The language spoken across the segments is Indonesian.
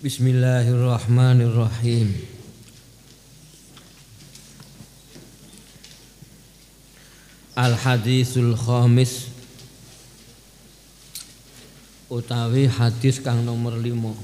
Bismillahirrahmanirrahim. Al-hadisul khamis utawi hadis kang nomor 5.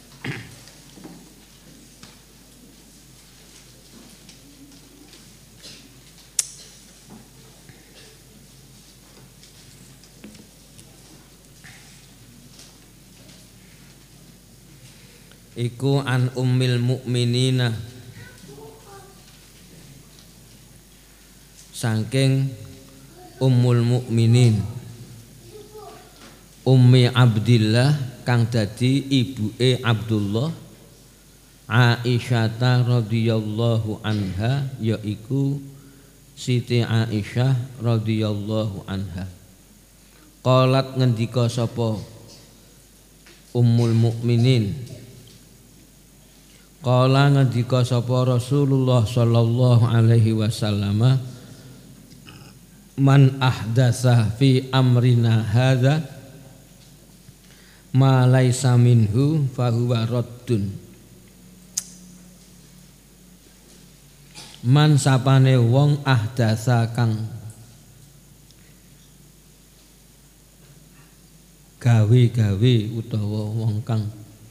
Iku an ummil mukminina saking ummul mukminin Ummi Abdillah kang dadi ibuke Abdullah Aisyah radhiyallahu anha, yaiku Siti Aisyah radhiyallahu anha. Qalat ngendika sapa ummul mukminin, qala ngendika sapa Rasulullah sallallahu alaihi wasallam, man ahdatsa fi amrina hadza ma laisa minhu fahuwa raddun. Man sapane wong ahdatsa kang gawe-gawe utawa wong kang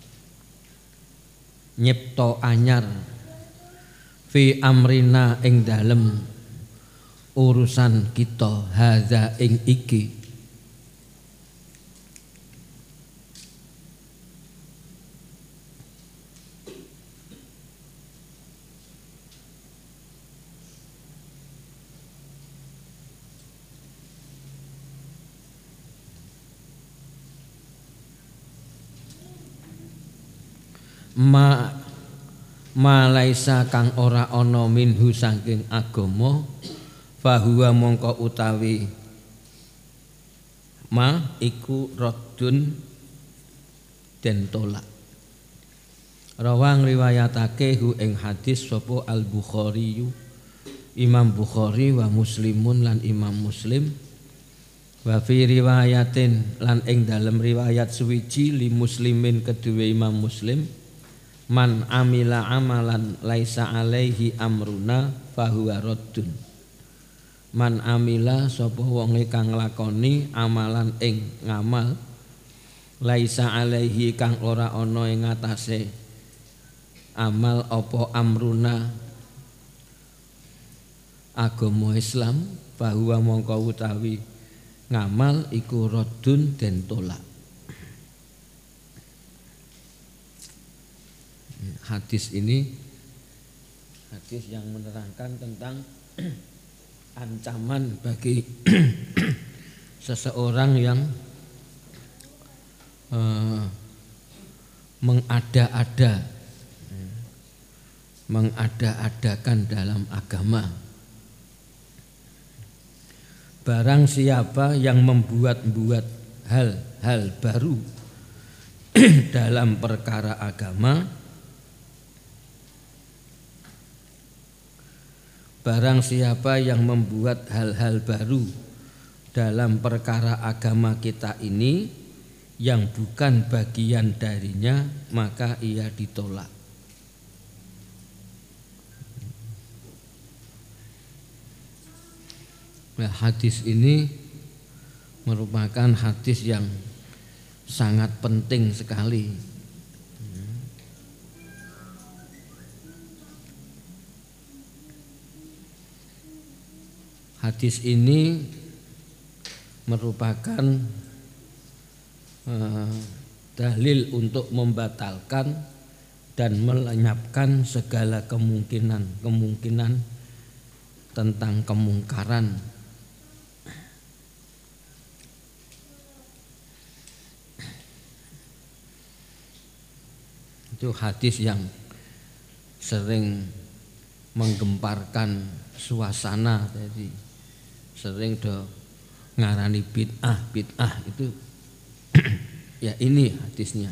nyipta anyar fi amrina ing dalem urusan kita hadza ing iki malaisa kang ora ana minhu saking agama fahuwa mongko utawi ma iku raddun den tolak. Rawang riwayatake hu ing hadis sapa Al-Bukhari, Imam Bukhari wa Muslimun lan Imam Muslim, wa fi riwayatin lan ing dalem riwayat suwiji li Muslimin kedue Imam Muslim, man amila amalan laisa alaihi amruna fahuwa raddun. Man amila sapa wonge kang nglakoni amalan ing ngamal laisa alaihi kang ora ana ing atase amal apa amruna agama Islam, fahuwa mongko utawi ngamal iku raddun den tolak. Hadis ini hadis yang menerangkan tentang ancaman bagi seseorang yang mengada-adakan dalam agama. Barang siapa yang membuat-buat hal-hal baru dalam perkara agama, barang siapa yang membuat hal-hal baru dalam perkara agama kita ini yang bukan bagian darinya, maka ia ditolak. Nah, hadis ini merupakan hadis yang sangat penting sekali. Hadis ini merupakan dalil untuk membatalkan dan melenyapkan segala kemungkinan tentang kemungkaran. Itu hadis yang sering menggemparkan suasana, jadi sering do ngarani bid'ah itu ya ini hadisnya.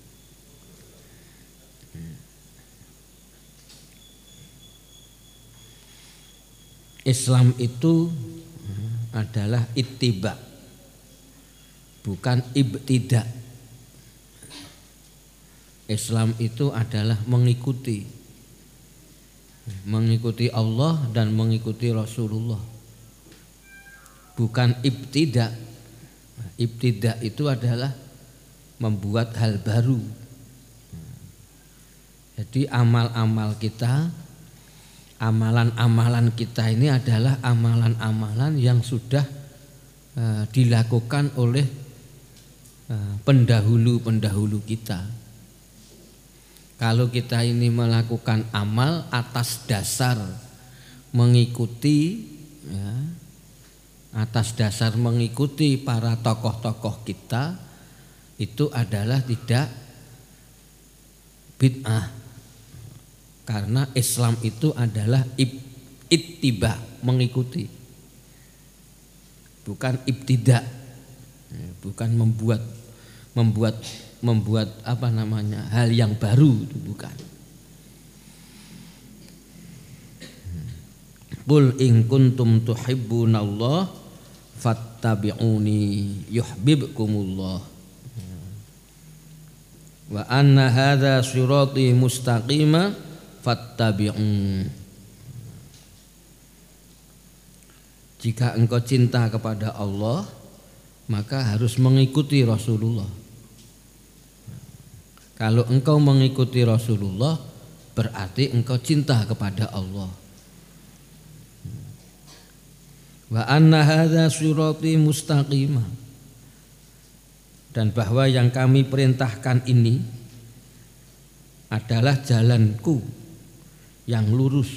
Islam itu adalah ittiba, bukan ibtida. Islam itu adalah mengikuti Allah dan mengikuti Rasulullah, bukan ibtidak. Ibtidak itu adalah membuat hal baru. Jadi amal-amal kita, amalan-amalan kita ini adalah amalan-amalan yang sudah dilakukan oleh pendahulu-pendahulu kita. Kalau kita ini melakukan amal atas dasar mengikuti, ya, atas dasar mengikuti para tokoh-tokoh kita, itu adalah tidak bid'ah. Karena Islam itu adalah ittiba, mengikuti, bukan ibtidak, bukan membuat apa namanya hal yang baru, itu bukan. Qul in kuntum tuhibbunallah fattabi'uni yuhibbukumullah wa anna hadza sirati mustaqima fattabi'un. Jika engkau cinta kepada Allah, maka harus mengikuti Rasulullah. Kalau engkau mengikuti Rasulullah, berarti engkau cinta kepada Allah. Wa anna hadza sirati mustaqima, dan bahwa yang kami perintahkan ini adalah jalanku yang lurus.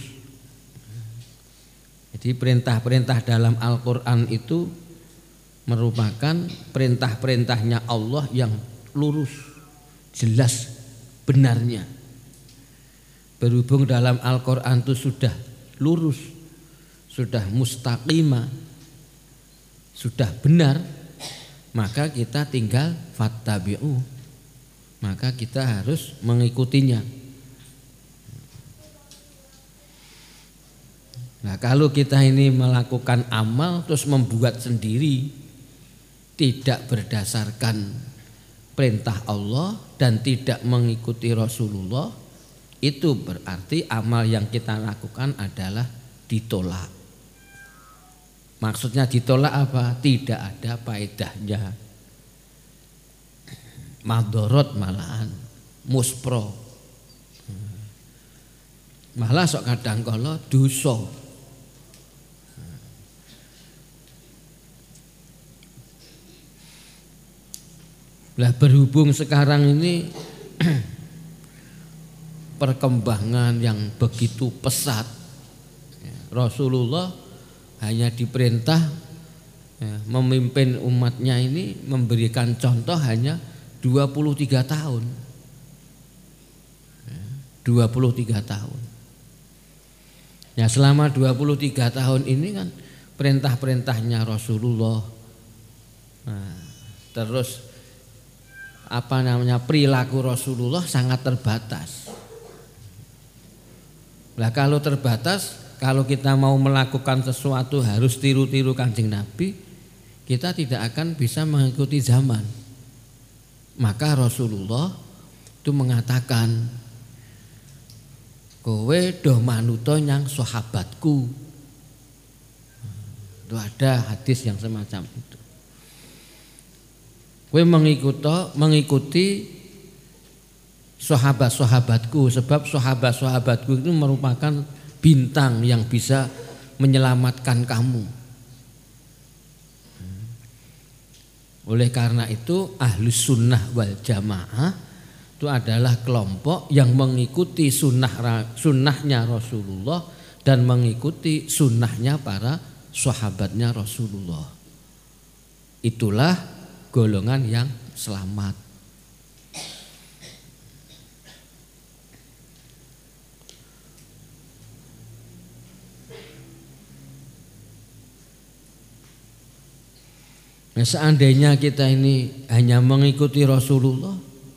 Jadi perintah-perintah dalam Al-Quran itu merupakan perintah-perintahnya Allah yang lurus, jelas benarnya. Berhubung dalam Al-Quran itu sudah lurus, sudah mustaqimah, sudah benar, maka kita tinggal fattabi'u, maka kita harus mengikutinya. Nah, kalau kita ini melakukan amal terus membuat sendiri, tidak berdasarkan perintah Allah dan tidak mengikuti Rasulullah, itu berarti amal yang kita lakukan adalah ditolak. Maksudnya ditolak apa? Tidak ada faedahnya, madorot malahan, muspro, malah sok kadang kala dosa. Lah berhubung sekarang ini perkembangan yang begitu pesat, Rasulullah hanya diperintah memimpin umatnya ini, memberikan contoh hanya 23 tahun. 23 tahun. Ya, selama 23 tahun ini kan perintah-perintahnya Rasulullah. Nah, terus perilaku Rasulullah sangat terbatas. Nah, kalau terbatas, kalau kita mau melakukan sesuatu harus tiru-tiru Kanjeng Nabi, kita tidak akan bisa mengikuti zaman. Maka Rasulullah itu mengatakan, kowe doh manuto nyang sahabatku. Itu ada hadis yang semacam itu. Kowe mengikuti sahabat-sahabatku, sebab sahabat-sahabatku itu merupakan bintang yang bisa menyelamatkan kamu. Oleh karena itu Ahlus Sunnah wal Jamaah itu adalah kelompok yang mengikuti sunnahnya Rasulullah dan mengikuti sunnahnya para sahabatnya Rasulullah. Itulah golongan yang selamat. Nah, seandainya kita ini hanya mengikuti Rasulullah,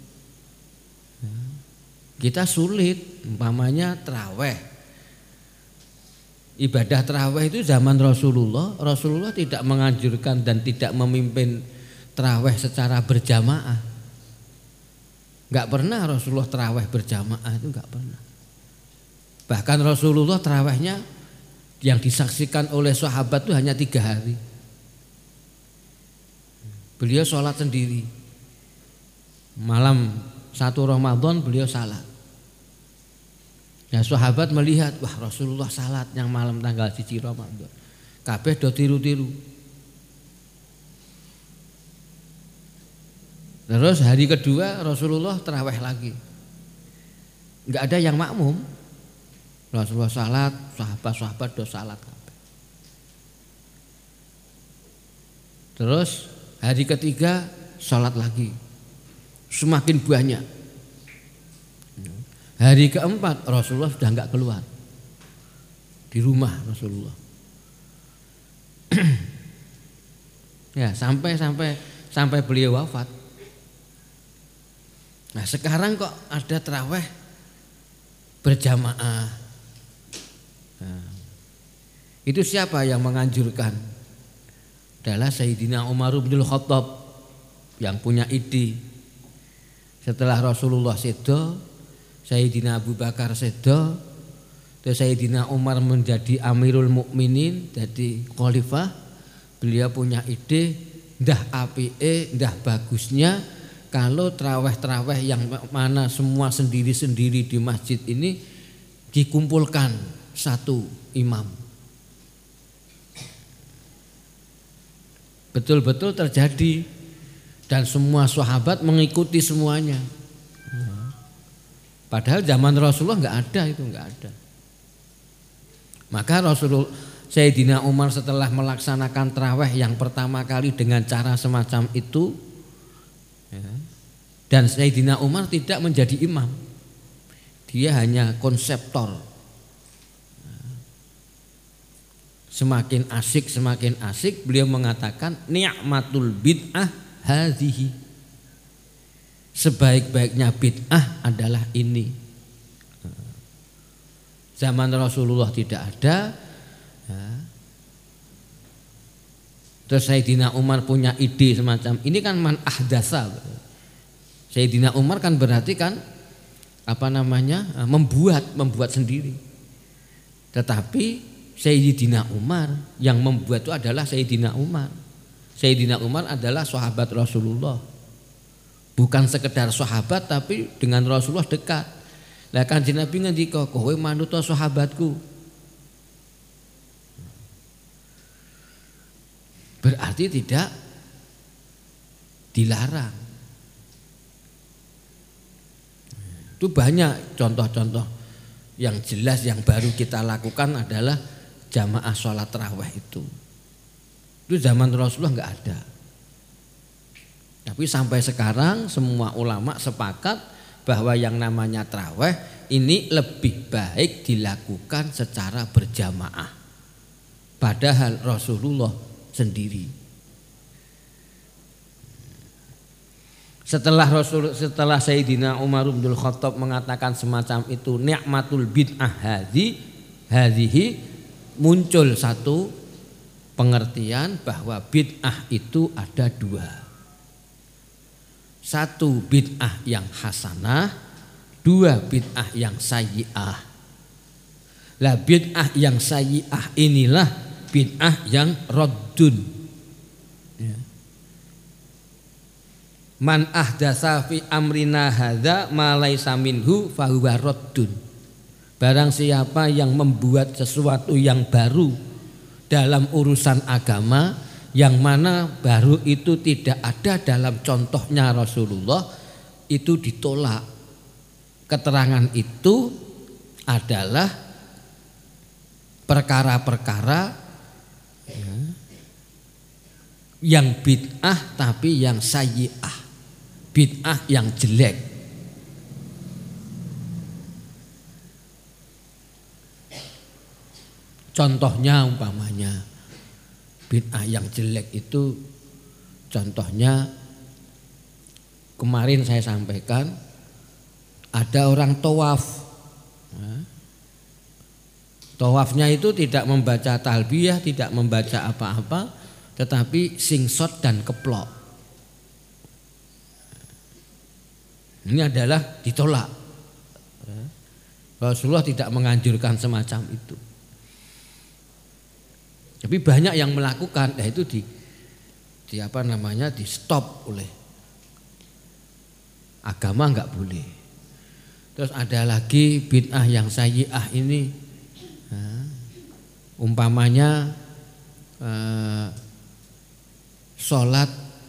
kita sulit. Umpamanya traweh, ibadah traweh itu zaman Rasulullah tidak menganjurkan dan tidak memimpin traweh secara berjamaah. Enggak pernah Rasulullah tarawih berjamaah, itu enggak pernah. Bahkan Rasulullah tarawihnya yang disaksikan oleh sahabat itu hanya 3 hari. Beliau sholat sendiri. Malam 1 Ramadan beliau salat. Ya sahabat melihat, wah Rasulullah salat yang malam tanggal 1 Ramadan. Kabeh do tiru-tiru. Terus hari kedua Rasulullah tarawih lagi. Enggak ada yang makmum. Rasulullah salat, sahabat-sahabat do salat kabeh. Terus hari ketiga salat lagi. Semakin banyak. Hari keempat Rasulullah sudah enggak keluar. Di rumah Rasulullah. Ya, sampai beliau wafat. Nah, sekarang kok ada tarawih berjamaah. Nah, itu siapa yang menganjurkan? Adalah Sayyidina Umar bin Khattab yang punya ide. Setelah Rasulullah sedo, Sayyidina Abu Bakar sedo, terus Sayyidina Umar menjadi Amirul Mukminin, jadi khalifah. Beliau punya ide, ndah apike, ndah bagusnya kalau tarawih-tarawih yang mana semua sendiri-sendiri di masjid ini dikumpulkan satu imam. Betul-betul terjadi dan semua sahabat mengikuti semuanya. Padahal zaman Rasulullah enggak ada itu, enggak ada. Maka Rasulullah Sayyidina Umar setelah melaksanakan tarawih yang pertama kali dengan cara semacam itu, dan Sayyidina Umar tidak menjadi imam. Dia hanya konseptor. Semakin asik beliau mengatakan ni'matul bid'ah hadhihi. Sebaik-baiknya bid'ah adalah ini. Zaman Rasulullah tidak ada. Terus Sayyidina Umar punya ide semacam ini kan man ahdasa. Sayyidina Umar kan berarti kan membuat sendiri. Tetapi Sayyidina Umar yang membuat itu adalah Sayyidina Umar. Sayyidina Umar adalah sahabat Rasulullah. Bukan sekedar sahabat tapi dengan Rasulullah dekat. Lah Kanjeng Nabi ngendika, kowe manut sahabatku. Berarti tidak dilarang. Itu banyak contoh-contoh yang jelas yang baru kita lakukan adalah jamaah sholat tarawih itu. Itu zaman Rasulullah enggak ada. Tapi sampai sekarang semua ulama sepakat bahwa yang namanya tarawih ini lebih baik dilakukan secara berjamaah. Padahal Rasulullah sendiri. Setelah Sayyidina Umar bin Khattab mengatakan semacam itu ni'matul bid'ah hadhihi, muncul satu pengertian bahwa bid'ah itu ada 2. 1 bid'ah yang hasanah, 2 bid'ah yang sayyi'ah. Lah bid'ah yang sayyi'ah inilah bid'ah yang raddun. Man ahdatsa fi amrina hadza ma laisa minhu fahuwa raddun. Barang siapa yang membuat sesuatu yang baru dalam urusan agama yang mana baru itu tidak ada dalam contohnya Rasulullah, itu ditolak. Keterangan itu adalah perkara-perkara yang bid'ah tapi yang sayyi'ah. Bid'ah yang jelek. Contohnya umpamanya bid'ah yang jelek itu contohnya kemarin saya sampaikan ada orang tawaf. Tawafnya itu tidak membaca talbiyah, tidak membaca apa-apa, tetapi singsot dan keplok. Ini adalah ditolak. Rasulullah tidak menganjurkan semacam itu. Tapi banyak yang melakukan, itu di stop oleh agama, enggak boleh. Terus ada lagi bid'ah yang sayyi'ah ini, umpamanya sholat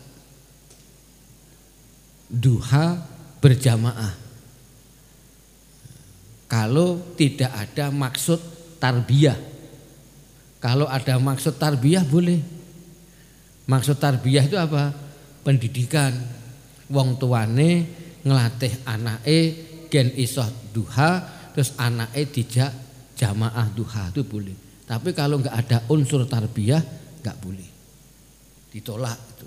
duha berjamaah. Kalau tidak ada maksud tarbiyah. Kalau ada maksud tarbiyah boleh. Maksud tarbiyah itu apa? Pendidikan. Wong tuane ngelatih anake gen iso duha, terus anake dijak jamaah duha, itu boleh. Tapi kalau enggak ada unsur tarbiyah enggak boleh. Ditolak itu.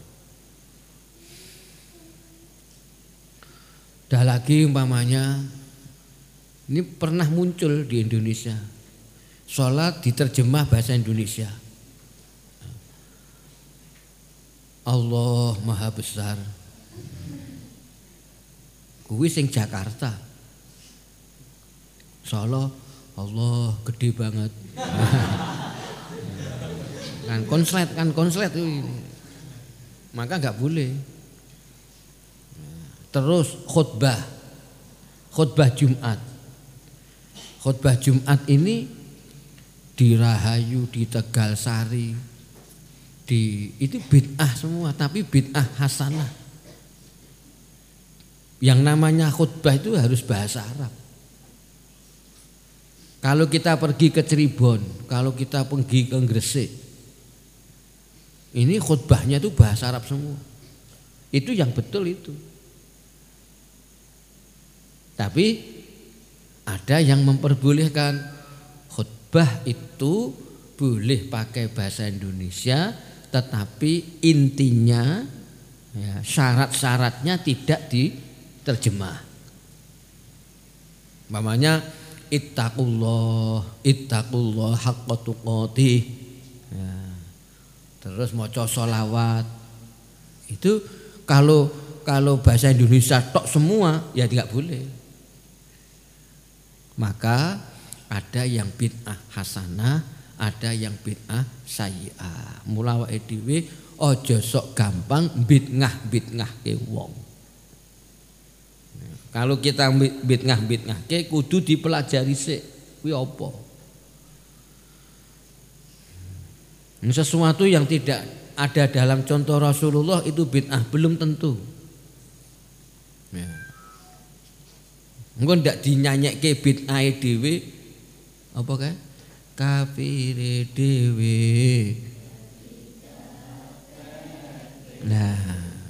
Ada lagi umpamanya, ini pernah muncul di Indonesia, sholat diterjemah bahasa Indonesia. Allah Maha Besar. Kuwi sing Jakarta. Solo Allah gede banget. kan konslet itu. Maka enggak boleh. Terus khutbah Jumat. Khutbah Jumat ini di Rahayu, di Tegalsari, itu bid'ah semua, tapi bid'ah hasanah. Yang namanya khutbah itu harus bahasa Arab. Kalau kita pergi ke Cirebon, kalau kita pergi ke Gresik, ini khutbahnya itu bahasa Arab semua. Itu yang betul itu. Tapi ada yang memperbolehkan khutbah itu boleh pakai bahasa Indonesia, tetapi intinya syarat-syaratnya tidak diterjemah. Umpamanya ittaqullah haqqa tuqatih. Terus maca sholawat. Itu kalau bahasa Indonesia tok semua ya tidak boleh. Maka ada yang bid'ah hasanah, ada yang bid'ah sayyi'ah. Mula wae dhewe aja sok gampang bid'ah-bid'ahke wong. Kalau kita bid'ah-bid'ahke kudu dipelajari sik kuwi apa. Sesuatu yang tidak ada dalam contoh Rasulullah itu bid'ah, belum tentu. Engko ndak dinyanyekke bid'ah dhewe apa kae? Kafire dhewe. Nah,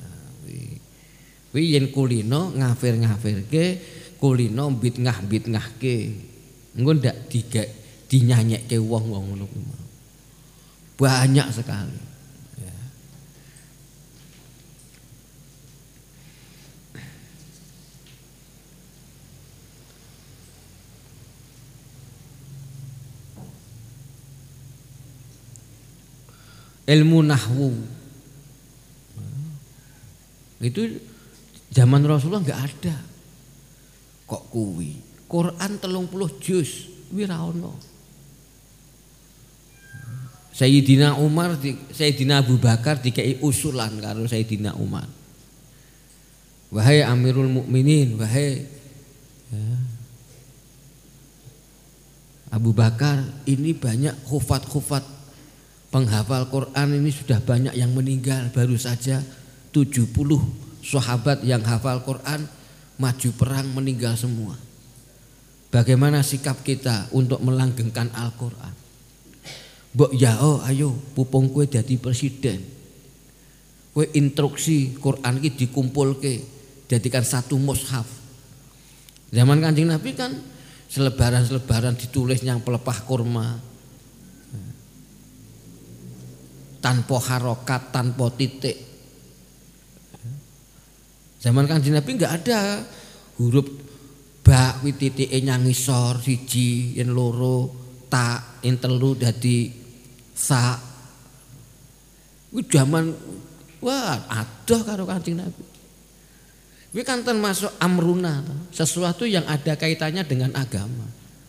kuwi yen kulino ngafir-ngafirke, kulino bid'ah-bid'ahke. Engko ndak dinyanyekke wong-wong ngono kuwi. Banyak sekali. Ilmu nahwu itu zaman Rasulullah enggak ada. Kok kuwi Quran 30 juz kuwi ra ono. Sayyidina Umar, Sayyidina Abu Bakar dikei usulan karo Sayyidina Umar. Wahai Amirul Mukminin, wahai Abu Bakar, ini banyak khufat penghafal Quran ini sudah banyak yang meninggal. Baru saja 70 sahabat yang hafal Quran maju perang meninggal semua. Bagaimana sikap kita untuk melanggengkan Al-Quran? Mbok yao ayo pupung kowe dadi presiden. Kowe instruksi Quran iki dikumpulke jadikan satu mushaf. Zaman Kanjeng Nabi kan selebaran ditulis yang pelepah kurma. Tanpa harokat, tanpa titik. Zaman Kanjeng Nabi enggak ada huruf ba wi titike nyang ngisor siji yen loro ta yen telu dadi sa. Kuwi jaman wah adoh karo Kanjeng Nabi. Ini kan termasuk amruna, sesuatu yang ada kaitannya dengan agama.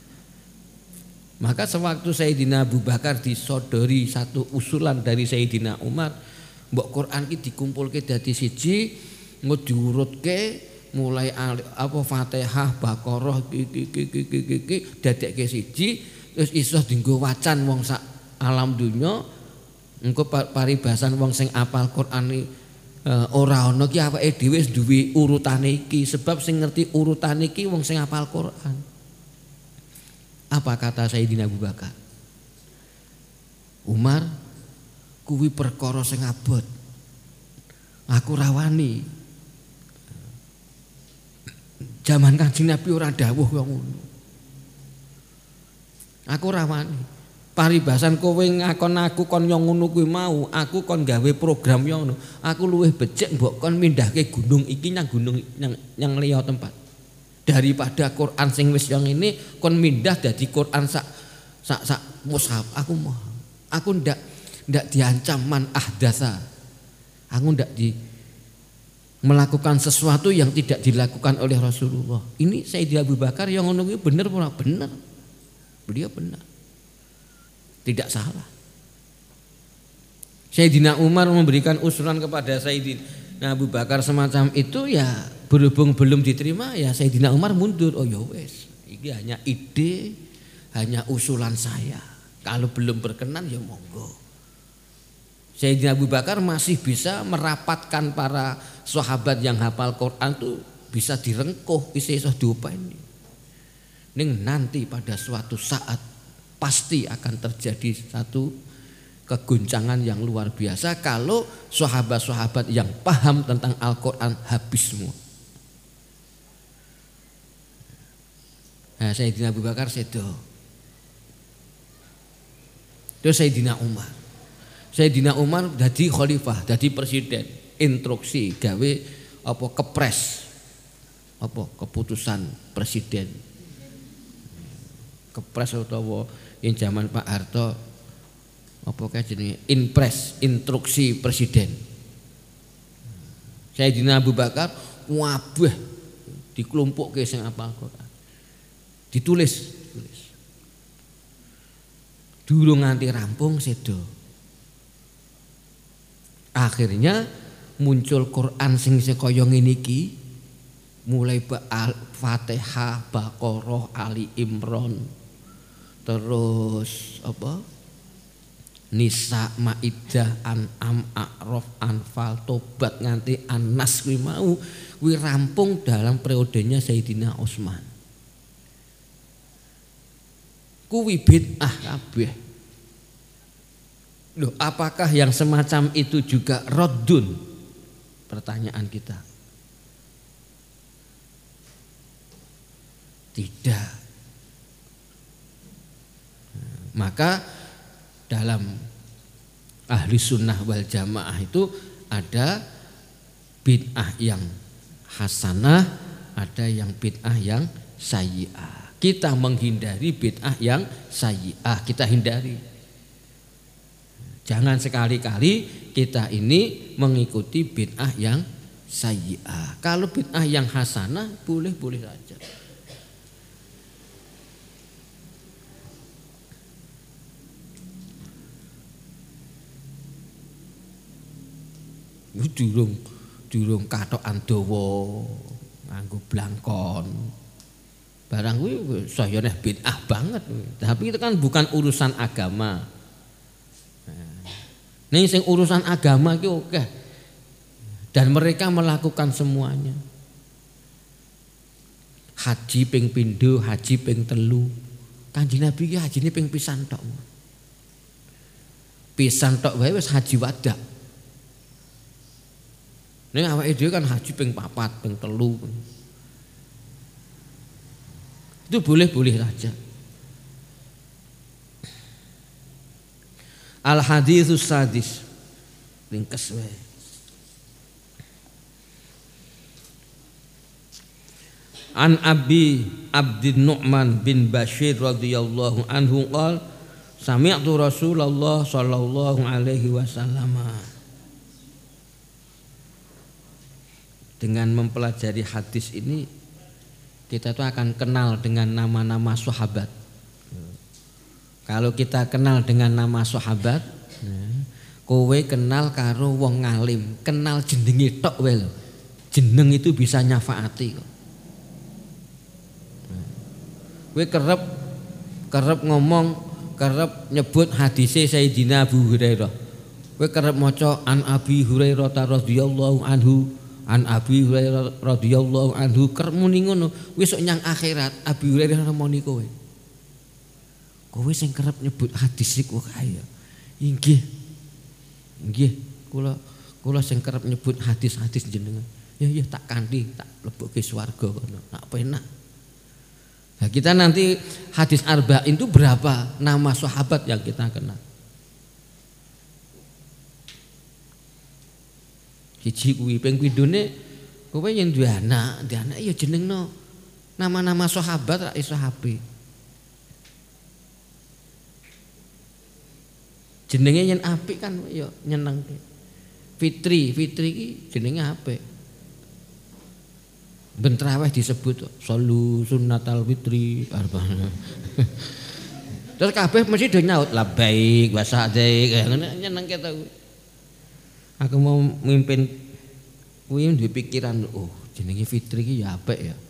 Maka sewaktu Sayyidina Abu Bakar disodori satu usulan dari Sayyidina Umar, mbok Quran ki dikumpulke dadi siji, engko diurutke mulai apa Fatihah, Baqarah dadekke siji, terus iso dienggo wacan wong sak alam dunya. Engko paribasan wong sing apal Quran ora ana ki awake dhewe wis duwe urutane iki, sebab sing ngerti urutane iki wong sing apal Quran. Apa kata Sayyidina Abu Bakar? Umar, kuwi perkara sing abot. Aku rawani. Zaman Kanjeng Nabi ora dawuh kaya ngono. Aku rawani. Paribasan kowe ngakon aku kon yo ngono kuwi mau, aku kon gawe program yo ngono. Aku luwih becik mbok kon mindahke gunung iki nang gunung yang liya tempat. Daripada Quran sing wis yang ini kon mindah dadi Quran sak mushaf. Aku ndak diancam man ahdasa. Aku ndak melakukan sesuatu yang tidak dilakukan oleh Rasulullah. Ini Sayyidina Abu Bakar yang ngono kuwi bener ora bener. Beliau benar. Tidak salah. Sayyidina Umar memberikan usulan kepada Sayyidina Abu Bakar semacam itu, ya berhubung belum diterima ya Sayyidina Umar mundur. Oh ya wes, ini hanya ide, hanya usulan saya. Kalau belum berkenan ya monggo. Sayyidina Abu Bakar masih bisa merapatkan para sahabat yang hafal Quran tuh bisa direngkuh, iso diupeni. Ning nanti pada suatu saat pasti akan terjadi satu keguncangan yang luar biasa kalau sahabat-sahabat yang paham tentang Al-Quran habis semua. Nah, Sayyidina Abu Bakar sedo. Terus Sayyidina Umar. Sayyidina Umar jadi khalifah, jadi presiden, instruksi gawe apa kepres, apa keputusan presiden, kepres utawa yang zaman Pak Harto apa kae jenenge inpres, instruksi presiden. Sayyidina Abu Bakar wabeh dikelumpukke sing apal Quran. Ditulis. Durung nganti rampung sedo. Akhirnya muncul Quran sing kaya ngene iki, mulai Fatihah, Baqarah, Ali Imran, terus apa? Nisa, Maidah, An'am, A'raf, Anfal, Tobat nganti An-Nas kuwi mau kuwi rampung dalam periodenya Sayyidina Utsman. Kuwi bid'ah kabeh. Loh, apakah yang semacam itu juga raddun? Pertanyaan kita. Tidak. Maka dalam ahli sunnah wal jamaah itu ada bid'ah yang hasanah, ada yang bid'ah yang sayyi'ah. Kita menghindari bid'ah yang sayyi'ah, kita hindari. Jangan sekali-kali kita ini mengikuti bid'ah yang sayyi'ah. Kalau bid'ah yang hasanah boleh-boleh saja. Durung katokan dawa nganggo blangkon. Barang kuwi saya neh bid'ah banget. Tapi itu kan bukan urusan agama. Nih sing urusan agama iki oke. Dan mereka melakukan semuanya. Haji ping pindho, haji ping telu. Kanjeng Nabi iki hajine ping pisan tok. Pisan tok wae wis haji wada. Ning awake dhewe kan haji ping 4, ping 3. Itu boleh-boleh saja. Al haditsus sadis ringkes wae. An Abi Abdin Nu'man bin Bashir radhiyallahu anhu qala sami'tu Rasulullah sallallahu alaihi wasallam dengan mempelajari hadis ini kita tuh akan kenal dengan nama-nama sahabat. Kalau kita kenal dengan nama sahabat, kowe kenal karo wong ngalim, kenal jenenge tok wae lho. Jeneng itu bisa nyafaati kok. Kowe kerep ngomong, kerep nyebut hadise Sayyidina Abu Hurairah. Kowe kerep maca an Abi Hurairah radhiyallahu anhu, an Abi Hurairah radhiyallahu anhu, kerep muni ngono. Wis nyang akhirat Abi Hurairah nemoni kowe. Kowe sing kerep nyebut hadis iku kaya. Inggih. Nggih, kula sing kerep nyebut hadis-hadis jenengan. Ya tak kanthi, tak mlebuke swarga kono. Tak penak. Nah, kita nanti hadis arba'in itu berapa nama sahabat yang kita kenal? Siji kuwi ping pindhone kowe yen duwe anak ya jenengno nama-nama sahabat ra iso HP. Jenenge yen apik kan ya nyenengke. Fitri iki jenenge apik. Bentraweh disebut solu sunnatal fitri terus kabeh mesti do nyaut labbaik wa sa'daik nyenengke ta. Aku mau mimpin kuwi duwe pikiran jenenge fitri iki ya apik ya.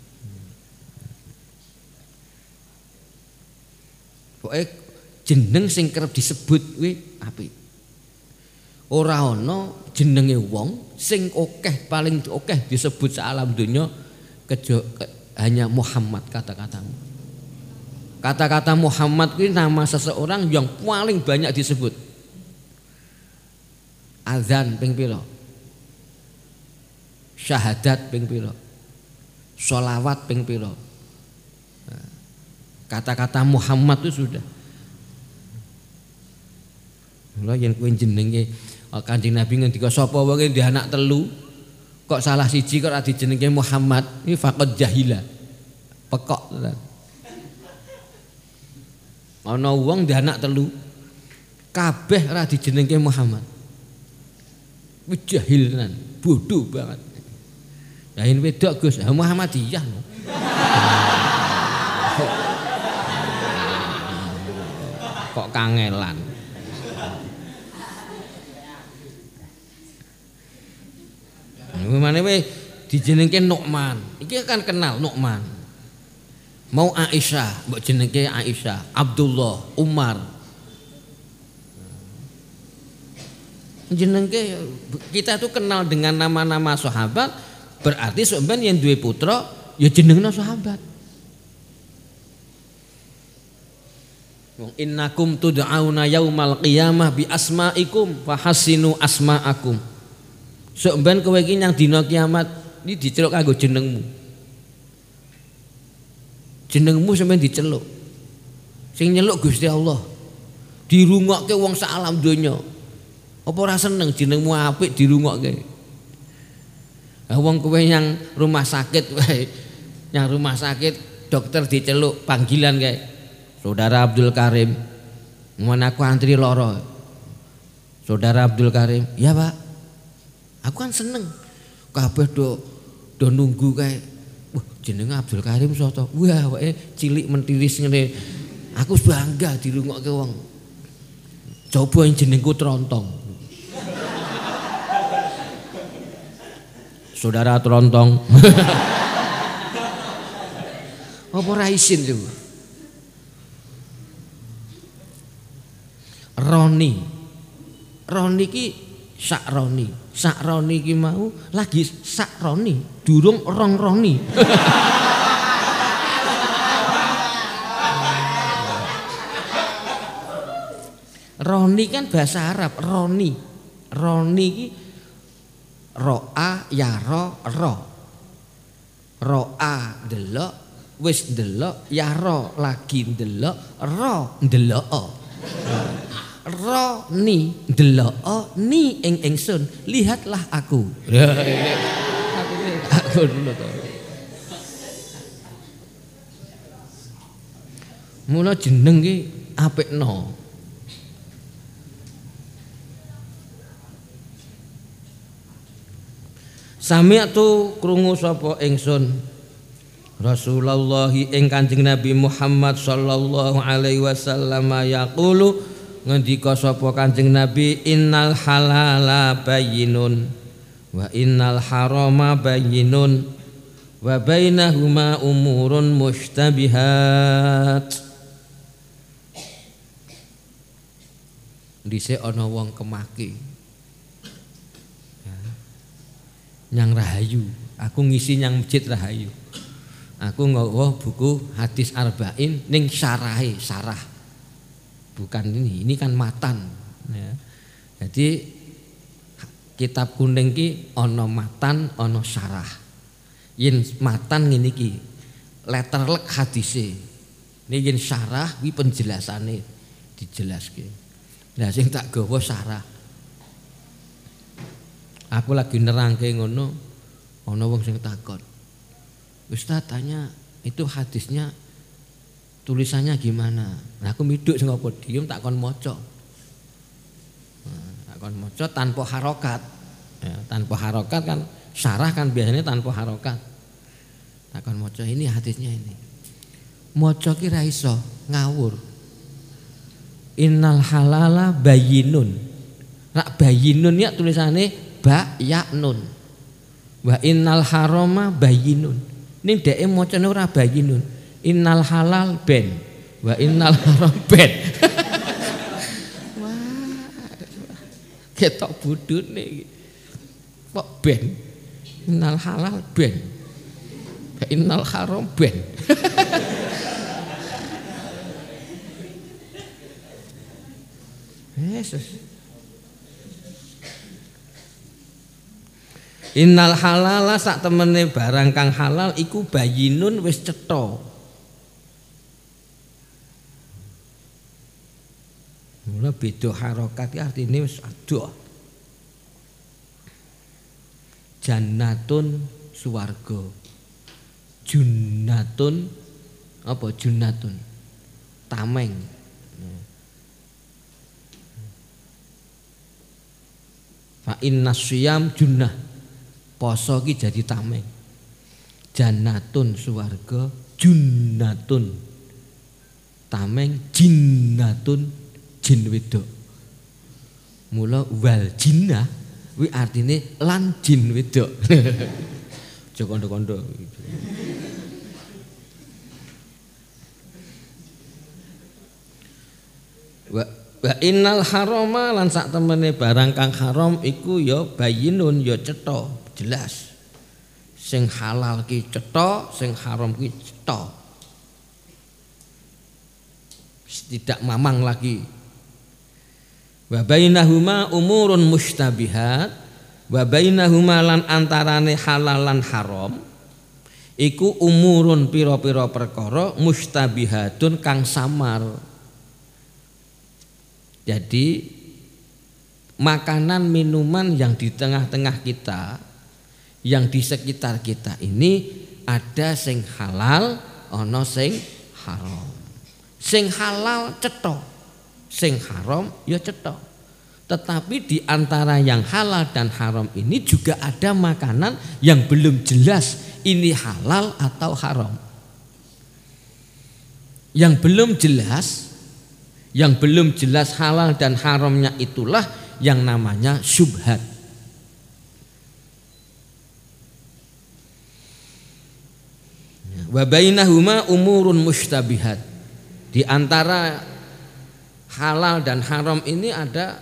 Pokoke jeneng sing kerep disebut kuwi apik. Ora ana jenenge wong sing akeh paling akeh disebut salam dunya hanya Muhammad kata-katamu. Kata-kata Muhammad itu nama seseorang yang paling banyak disebut. Azan ping pira? Syahadat ping pira? Sholawat ping pira? Kata-kata Muhammad itu sudah. Lha yen kowe jenenge Kanjeng Nabi ngendika sapa wae ndek anak telu kok salah siji kok ora dijenenge Muhammad iki faqad jahila. Pekok tenan. Ana wong ndek anak telu kabeh ora dijenenge Muhammad. Wis jahil tenan, bodoh banget. Ya yen wedok Gus, Muhammadiyah. Kok kangelan. Gimana we dijenengke Nu'man. Iki kan kenal Nu'man. Mau Aisyah, mbok jenengke Aisyah, Abdullah, Umar. Jenengke kita tuh kenal dengan nama-nama sahabat, berarti sampeyan yen duwe putra ya jenengna sahabat. Innakum tud'auna yaumal qiyamah bi asma'ikum fa hasinu asma'akum. Sampeyan kowe iki nang dina kiamat iki diceluk kanggo jenengmu. Jenengmu sampeyan diceluk. Sing nyeluk Gusti Allah. Dirungokke wong sak alam donya. Apa ora seneng jenengmu apik dirungokke. Lah wong kowe yang rumah sakit wae. Yang rumah sakit dokter diceluk panggilan kae. Saudara Abdul Karim. Mun aku antri loro. Saudara Abdul Karim, ya Pak. Aku kan seneng, kabeh do nunggu kae. Wah, jenenge Abdul Karim soto. Wah, wae cilik mentiris ngene. Aku bangga dirungokke wong. Coba jenengku Trontong. Saudara Trontong. Apa ora isin itu? Roni ki Sakroni ki mau lagi sakroni, durung rong-roni. Roni kan bahasa Arab, roni. Roni ki ro'a ya ro. Ro'a delok, wis delok, ya ro lagi delok, ro delok. Ro ni delok ni ingsun lihatlah aku. Aku dulu to. Mula jeneng ki apikno. Sami'tu krungu sapa ingsun Rasulullah ing Kanjeng Nabi Muhammad sallallahu alaihi wasallam yaqulu ngendika sapa Kanjeng Nabi innal halala bayyinun wa innal harama bayyinun wa bainahuma umurun mushtabihat. Dhisik ana wong kemaki nyang Rahayu, aku ngisi nyang masjid Rahayu, aku nggawa buku hadis arba'in ning syarahe, syarah bukan ini kan matan ya. Jadi kitab kuning ki ana matan ana syarah. Yen matan ngene iki letterlek hadise, nek yen syarah kuwi penjelasane dijelaske. Lah sing tak gawa syarah. Aku lagi nerangke ngono, ana wong sing takon. Ustaz tanya, itu hadisnya tulisannya gimana? Nah aku miduk sing apa diem takon maca. Takon maca tanpa harokat. Ya, tanpa harokat kan syarah kan biasanya tanpa harokat. Takon maca ini hadisnya ini. Maca ki ra iso ngawur. Innal halala bayyinun. Rak bayyinun ya tulisannya ba ya nun. Wa innal harama bayyinun. Ning dheke macane ora bayyinun. Innal halal ben wa innal haram ben. Wah. Ketok budune iki. Kok ben? Innal halal ben. Wa innal haram ben. Yesus. Innal halala sak temene barang kang halal iku bayinun wis cetha. Mula beda harokat artine wis adoh. Jannatun swarga. Junnatun apa junnatun? Tameng. Fa innas syiyam junnah. Poso ki jadi tameng. Jannatun swarga, junnatun tameng, jinnatun jin wedok. Mula wal jinnah kuwi artine lan jin wedok. Aja kondo-kondo. Wa innal harama lan sak temene barang kang haram iku ya bayinun ya cetha, jelas. Sing halal ki cetha, sing haram ki cetha. Tidak mamang lagi. Wa bainahuma umurun mustabihat, wa bainahuma lan antarane halal lan haram iku umurun pira-pira perkara mustabihatun kang samar. Jadi makanan minuman yang di tengah-tengah kita, yang di sekitar kita ini ada sing halal, ana sing haram. Sing halal cetha, sing haram ya cetha. Tetapi di antara yang halal dan haram ini juga ada makanan yang belum jelas ini halal atau haram. Yang belum jelas halal dan haramnya itulah yang namanya syubhat. Wa bainahuma umurun mustabihat. Di antara halal dan haram ini ada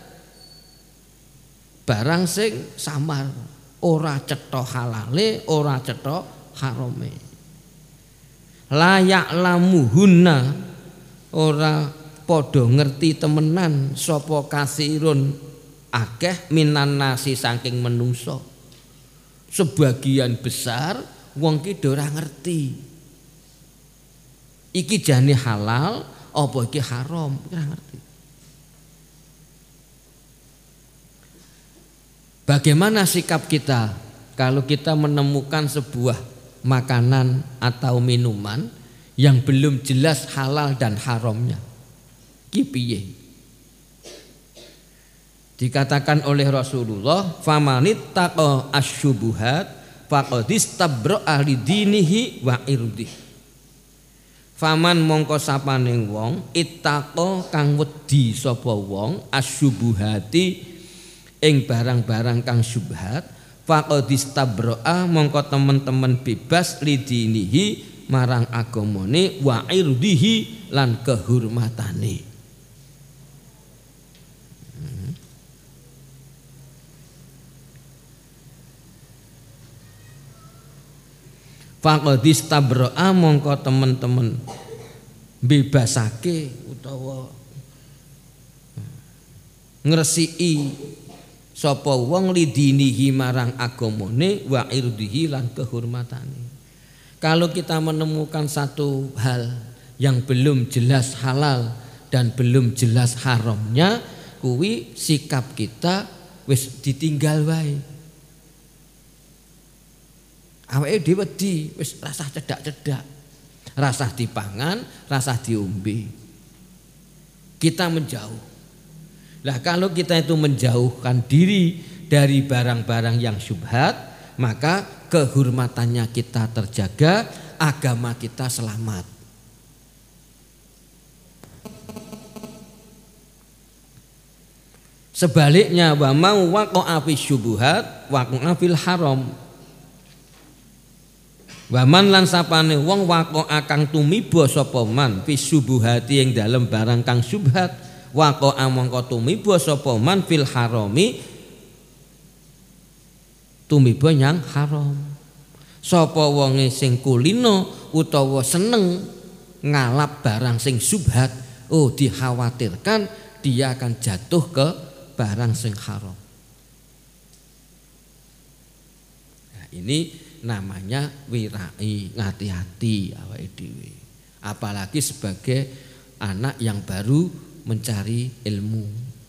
barang sing samar, ora cetha halale, ora cetha harame. La ya'lamuhunna, ora padha ngerti temenan sapa kasirun akeh minan nasi saking menungso. Sebagian besar wong ki ora ngerti. Iki jane halal apa iki haram, ora ngerti. Bagaimana sikap kita kalau kita menemukan sebuah makanan atau minuman yang belum jelas halal dan haramnya? Ki piye? Dikatakan oleh Rasulullah, famanittaqa asyubuhat faqad istabra li dinihi wa irdihi. Faman mongko sapaning wong ittaqo kang wedi sapa wong asyubuhati ing barang-barang kang syubhat faqad istabra mongko temen-temen bebas lidinihi marang agamane wa irdihi lan kehormatane. Faqad istabra mongko temen-temen bebasake utawa ngresiki sapa wong lidinihi marang agamane wa irdihi lan kehormatane. Kalau kita menemukan satu hal yang belum jelas halal dan belum jelas haramnya, kuwi sikap kita wis ditinggal wae. Awake dhewe wedi wis rasah cedak-cedak, rasah dipangan, rasah diombe. Kita menjauh. Lah kalau kita itu menjauhkan diri dari barang-barang yang syubhat, maka kehormatannya kita terjaga, agama kita selamat. Sebaliknya wa mau waqa'a fi syubhat waqa'a fil haram. Waman lan sapane wong waqa'a kang tumiba sapa man fi syubhati ing dalem barang kang syubhat waqa'a mongko tumiba sapa man fil harami tumiba nyang haram. Sapa wonge sing kulino utawa seneng ngalap barang sing syubhat, oh dikhawatirkan dia akan jatuh ke barang sing haram. Nah, ini namanya wirai, ngati-hati awake dhewe. Apalagi sebagai anak yang baru mencari ilmu.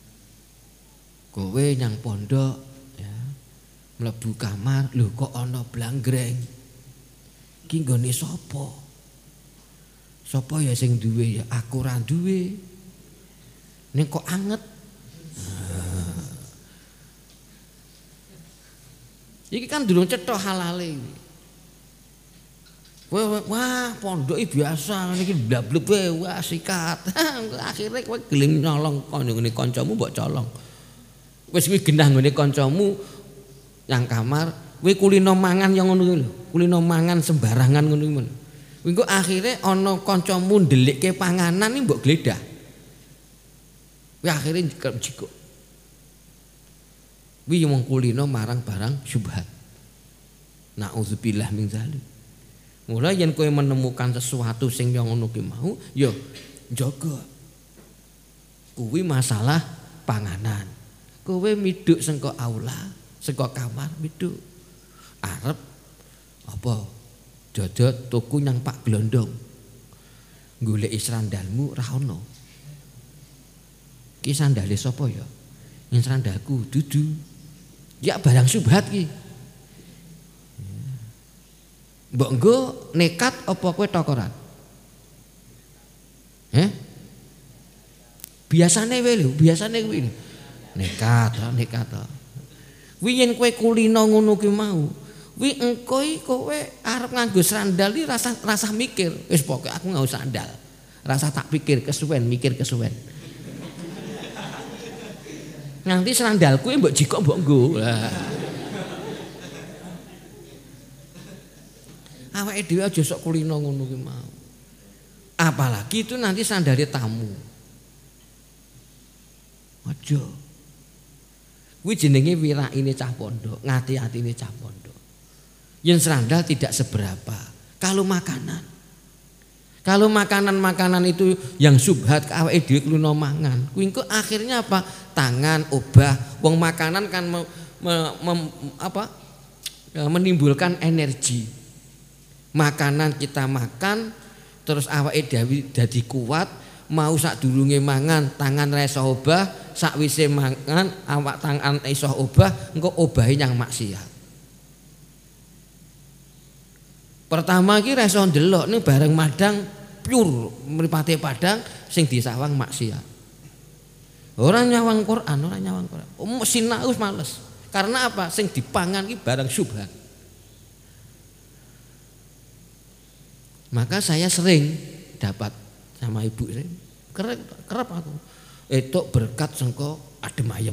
Kowe nyang pondok ya, mlebu kamar, lho kok ana blanggreng. Ki nggone sapa? Sapa ya sing duwe ya? Aku ora duwe. Ning kok anget. Iki kan durung cetha halale. Wah, pondoke biasa ngene iki blablek wae, wah sikat. Akhire kowe gelem nyolong ngene kancamu mbok colong. Wis kuwi genah ngene kancamu yang kamar, kowe kulino mangan yang ngono kuwi lho. Kulino mangan sembarangan ngono kuwi. Kuwi engko akhire ana kancamu ndelikke panganan iki mbok gledah. Kuwi akhire jikuk. Wi wong kulino marang barang syubhat. Nauzubillah min dzalik. Mula yen kowe menemukan sesuatu sing yang ngono ki mau, ya jaga. Kuwi masalah panganan. Kowe miduk sengko aula, sengko kamar miduk. Arep apa? Dodot tuku nang Pak Glondong. Goleki sandalmu ra ono. Ki sandale sapa ya? Yen sandalku dudu. Ya barang syubhat ki. Mbok nggo nekat apa kowe tokoran? Biasane wae lho, biasane kuwi. Nekat. Kuwi yen kowe kulino ngono ki mau, kuwi engko kowe arep nganggo sandal iki rasa mikir. Wis pokoke aku nganggo sandal. Rasa tak pikir kesuwen, mikir kesuwen. Nanti sandalku mbok jikok mbok nggo. Awake dhewe aja sok kulino ngono ki mau. Apalagi itu nanti sandale tamu. Aja. Kuwi jenenge wiraine cah pondok, ngati-atine cah pondok. Yen sandal tidak seberapa. Kalau makanan itu yang subhat awake dhewe kulino mangan. Kuwi engko akhirnya apa? Tangan obah. Wong makanan kan menimbulkan energi. Makanan kita makan terus awake dhewe dadi kuat, mau sadurunge mangan tangan ra iso obah, sakwise mangan awak tangan iso obah, engko obahe nyang maksiat. Pertama ki ra iso ndelok ning bareng madang pure mripate padang sing disawang maksiat. Ora nyawang Quran. Sinau males. Karena apa? Sing dipangan ki barang syubhat. Maka saya sering dapat sama ibu ini, kerep aku. Itu berkat sengko adem ayem.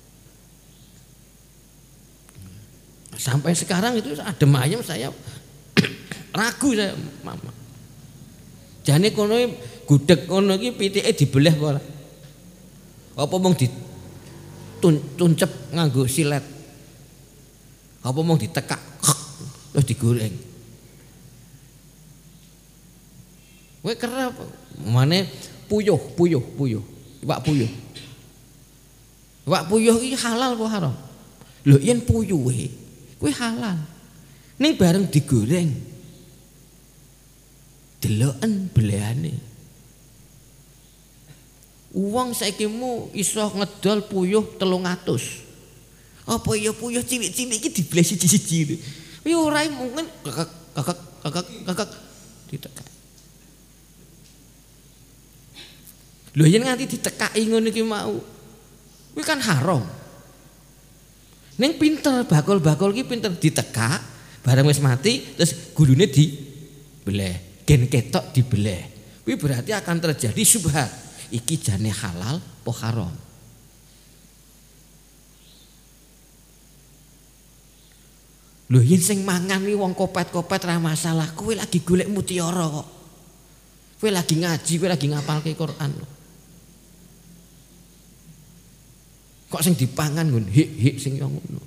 Sampai sekarang itu adem ayem saya ragu saya, mama. Jane kono gudeg kono iki pitike dibeleh apa ora? Apa mung dituncep nganggo silet? Apa mung ditekak terus digoreng? Kowe kerep mane puyuh. Iwak puyuh. Iwak puyuh iki halal apa haram? Lho yen puyuhe kuwi halal. Ning bareng digoreng. Deloken belehane. Uang saiki mu iso ngedol puyuh 300. Apa ya puyuh cilik-cilik iki dibleh siji-siji. Ya ora mungkin kakak ditekak. Lho yen nganti ditekaki ngono iki mau. Kuwi kan haram. Ning pinter bakul-bakul iki pinter ditekak, bareng wis mati terus gulune dibeleh. Gen ketok dibeleh. Kuwi berarti akan terjadi syubhat. Iki jane halal apa haram? Lho yen sing mangan iki wong kopet-kopet ra masalah, kowe lagi golek mutiara kok. Kowe lagi ngaji, kowe lagi ngapalke Quran. Kok sing dipangan nggon hik sing yo ngono.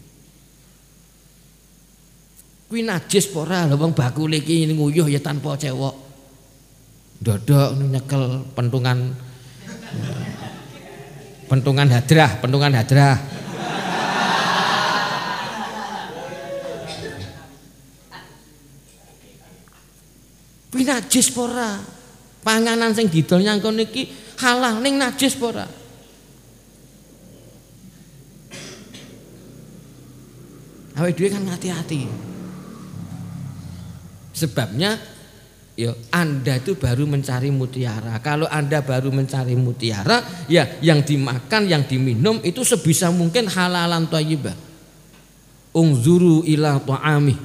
Kuwi najis apa ora? Lha wong bakule iki nguyuh ya tanpa cewek. Ndodok nyekel pentungan hadrah. Kuwi najis apa ora? Panganan sing didol nyang kono iki halal ning najis apa ora? Awake dhewe kan hati-hati. Sebabnya ya Anda itu baru mencari mutiara. Kalau Anda baru mencari mutiara, ya yang dimakan, yang diminum itu sebisa mungkin halalan thayyibah. Ungzuru ila ta'ami.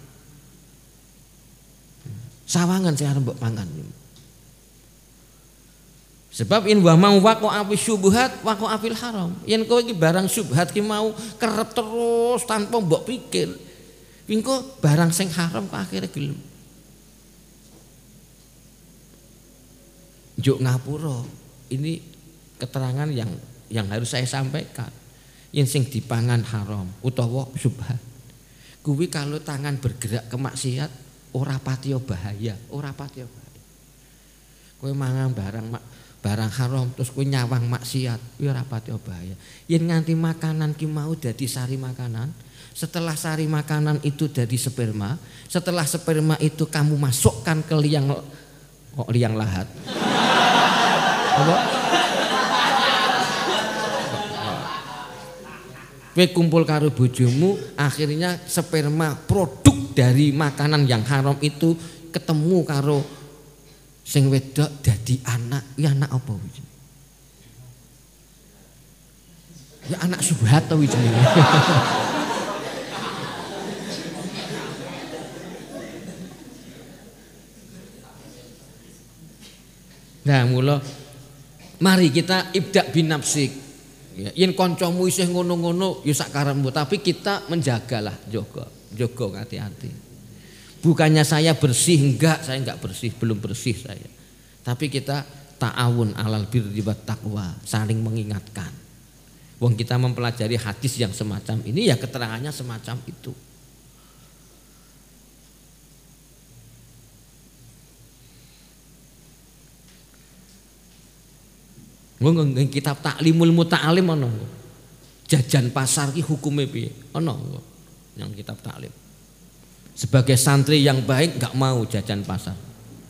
Sawangan sing arep mbok pangan. Sebab in wa mau waqa'a fi syubhat waqa'a fil haram. Yen kowe iki barang syubhat ki mau kerep terus tanpa mbok pikir. Engko barang sing haram kok akhire gelem. Njuk ngapura. Ini keterangan yang harus saya sampaikan. Yen sing dipangan haram utawa syubhat. Kuwi kalau tangan bergerak ke maksiat ora pati bahaya, Kowe mangan barang haram terus kowe nyawang maksiat, ya ora pati bahaya. Yen nganti makanan ki mau dadi sari makanan, setelah sari makanan itu jadi sperma, setelah sperma itu kamu masukkan ke liang lahat. Apa? Kowe kumpul karo bojomu, akhirnya sperma produk dari makanan yang haram itu ketemu karo sing wedok dadi anak. Ya anak apa wiji? Ya anak subhat to wiji. Nah, mula mari kita ibda bin nafsik. Ya, yen kancamu isih ngono-ngono ya sak karepmu, tapi kita menjagalah, jaga hati-hati. Bukannya saya bersih, saya enggak bersih, belum bersih saya. Tapi kita ta'awun alal birri wat taqwa, saling mengingatkan. Wong kita mempelajari hadis yang semacam ini ya keterangannya semacam itu. Nggon kitab Taklimul Muta'alim ana. Jajan pasar ki hukume piye? Ana yang kitab taklim. Sebagai santri yang baik enggak mau jajan pasar.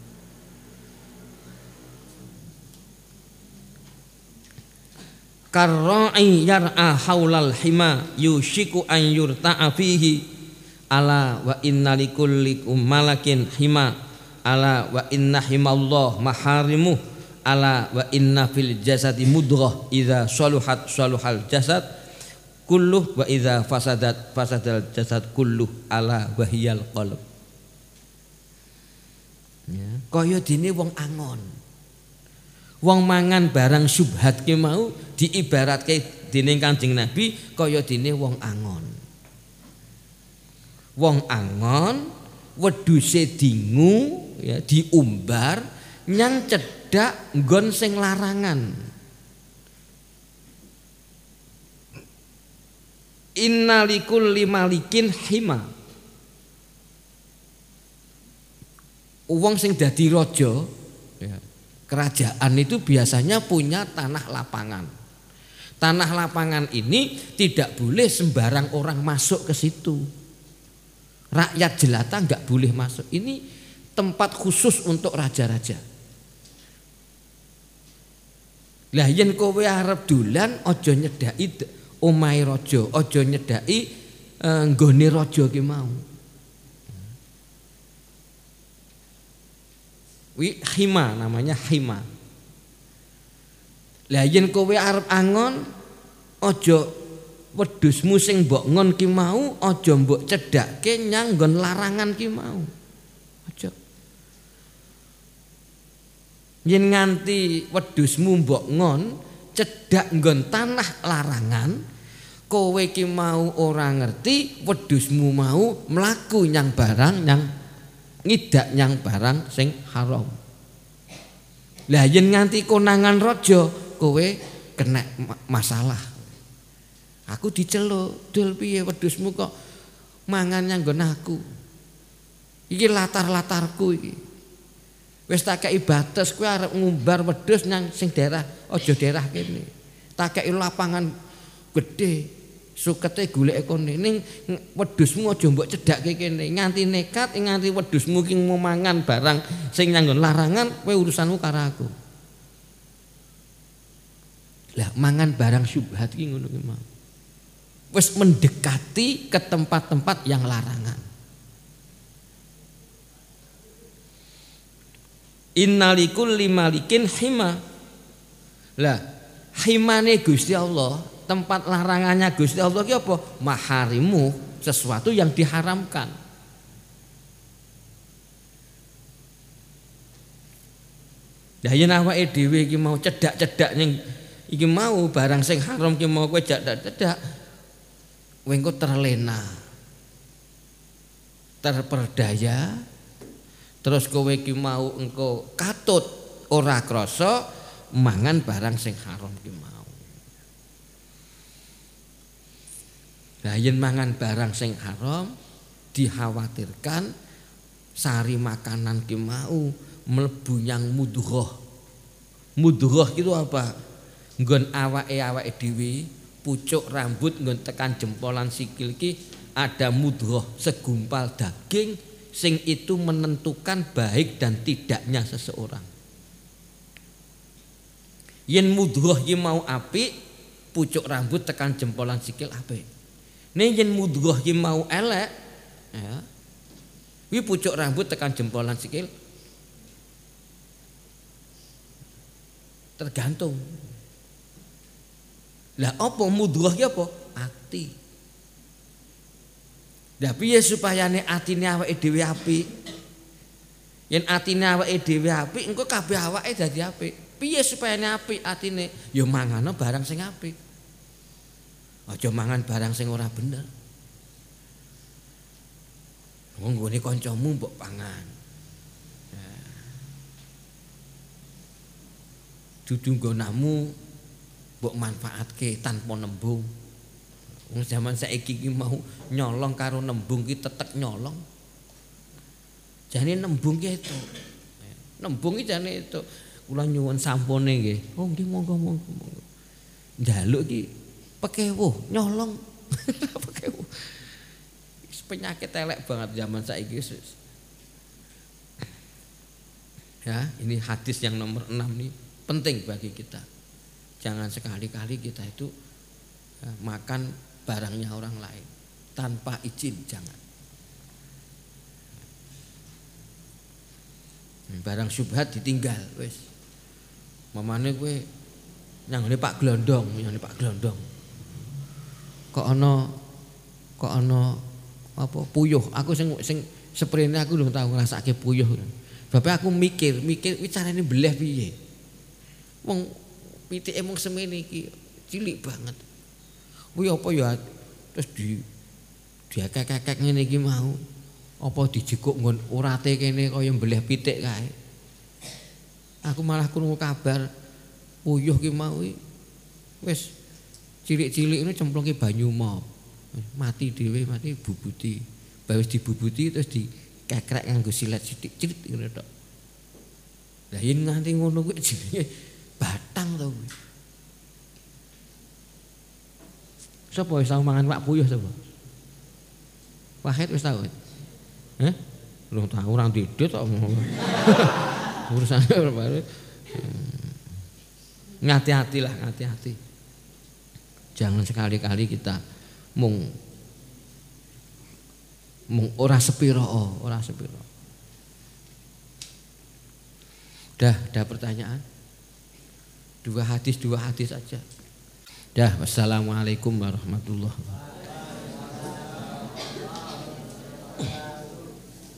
Karra'i yar'a haulal hima yushiku an yurta'a fihi ala wa inna likulli malakin hima ala wa inna himallah maharimuh ala wa inna fil jasadi mudghah idza saluhat saluhal jasad kulluh wa idza fasadal jasad kulluh ala wahiyal qalb. Ya, kaya dene wong angon. Wong mangan barang syubhat ki mau diibaratke dening Kanjeng Nabi kaya dene wong angon. Wong angon wedhuse dingu ya diumbar nyang cedhak nggon sing larangan. Innalikul limalikin hima. Wong sing dadi raja ya, kerajaan itu biasanya punya tanah lapangan. Tanah lapangan ini tidak boleh sembarang orang masuk ke situ. Rakyat jelata nggak boleh masuk. Ini tempat khusus untuk raja-raja. Lah yen kowe arep dolan aja nyedhaki omahe raja, aja nyedhaki nggone raja ki mau. Wi hima namanya hima. Lah yen kowe arep angon aja wedhusmu sing mbok ngon ki mau aja mbok cedhakke nyang nggon larangan ki mau. Aja. Yen nganti wedhusmu mbok ngon cedhak nggon tanah larangan, kowe ki mau ora ngerti wedhusmu mau mlaku nyang barang nyang ngidak nyang barang sing haram. Lah yen nganti konangan raja kowe kena masalah. Aku diceluk, "Dul piye wedhusmu kok mangan nyang nggon aku? Iki latar-latarku iki. Wis tak kei bates kowe arep ngumbar wedhus nang sing daerah aja daerah kene. Tak kei lapangan gedhe, sukete golek kene. Ning wedhusmu aja mbok cedhakke kene. Nganti nekat nganti wedhusmu ki mau mangan barang sing nang nggon larangan, kowe urusanmu karo aku." Lah mangan barang syubhat ki ngono ki mau. Wis mendekati ke tempat-tempat yang larangan. Innalikul limalikin hima. Lah himane Gusti Allah, tempat larangannya Gusti Allah ki apa? Maharimu, sesuatu yang diharamkan. Lah yen awake dhewe iki mau cedhak-cedhak ning iki mau barang sing haram ki mau kowe cedhak-cedhak, kowe engko terlena. Terperdaya. Terus kowe ki mau engko katut ora krasa mangan barang sing haram ki mau. Lah yen mangan barang sing haram dikhawatirkan sari makanan ki mau mlebu nyang mudghah. Mudghah itu apa? Nggon awake dhewe, pucuk rambut nggon tekan jempolan sikil ki ada mudghah, segumpal daging sing itu menentukan baik dan tidaknya seseorang. Yen mudghah ki mau apik, pucuk rambut tekan jempolan sikil apik. Ning yen mudghah ki mau elek, ya. Wi pucuk rambut tekan jempolan sikil tergantung. Lah apa mudghah ki apa? Ati. Lah piye supayane atine awake dhewe apik? Yen atine awake dhewe apik, engko kabeh awake dadi apik. Piye supayane apik atine? Ya mangano barang sing apik. Aja mangan barang sing ora bener. Wong nggone kancamu mbok pangan. Dudu nggonamu mbok manfaatke tanpa nembung. Wong zaman saiki iki mau nyolong karo nembung ki tetek nyolong. Jane nembung ki itu. Nembung ki jane itu. Kula nyuwun sampune nggih. Oh nggih monggo. Njaluk ki pekewuh nyolong. Pekewuh. Penyakit elek banget zaman saiki. Ya, ini hadis yang nomor 6 nih penting bagi kita. Jangan sekali-kali kita itu makan barangnya orang lain tanpa izin, jangan. Barang syubhat ditinggal wis. Mamane kowe nyangone Pak Glondong, nyangone Pak Glondong. Kok ana apa puyuh. Aku sing seprene aku lho tau ngrasake puyuh. Bapak aku mikir carane mbleh piye. Wong pitike mung semene iki cilik banget. Kuwi apa ya terus diakek-akek ngene iki mau. Apa dijekuk nggon urate kene kaya mbleh pitik kae. Aku malah krungu kabar puyuh ki mau wis cilik-cilik ini cemplungke banyu mop. Mati dhewe, mati bubuti. Bae wis dibubuti terus dikekrek nganggo silet sithik-sithik ngono tok. Lah yen nganti ngono kuwi jenenge batang to kuwi. Sapa wis tau mangan wak puyuh sapa? Wahid wis tau. Heh? Lu tau ora didit kok. Urusane baru. Ngati-hati lah, ngati-hati. Jangan sekali-kali kita mung ora sepiro. Dah pertanyaan. Dua hadis saja. Dah, wassalamualaikum warahmatullahi wabarakatuh.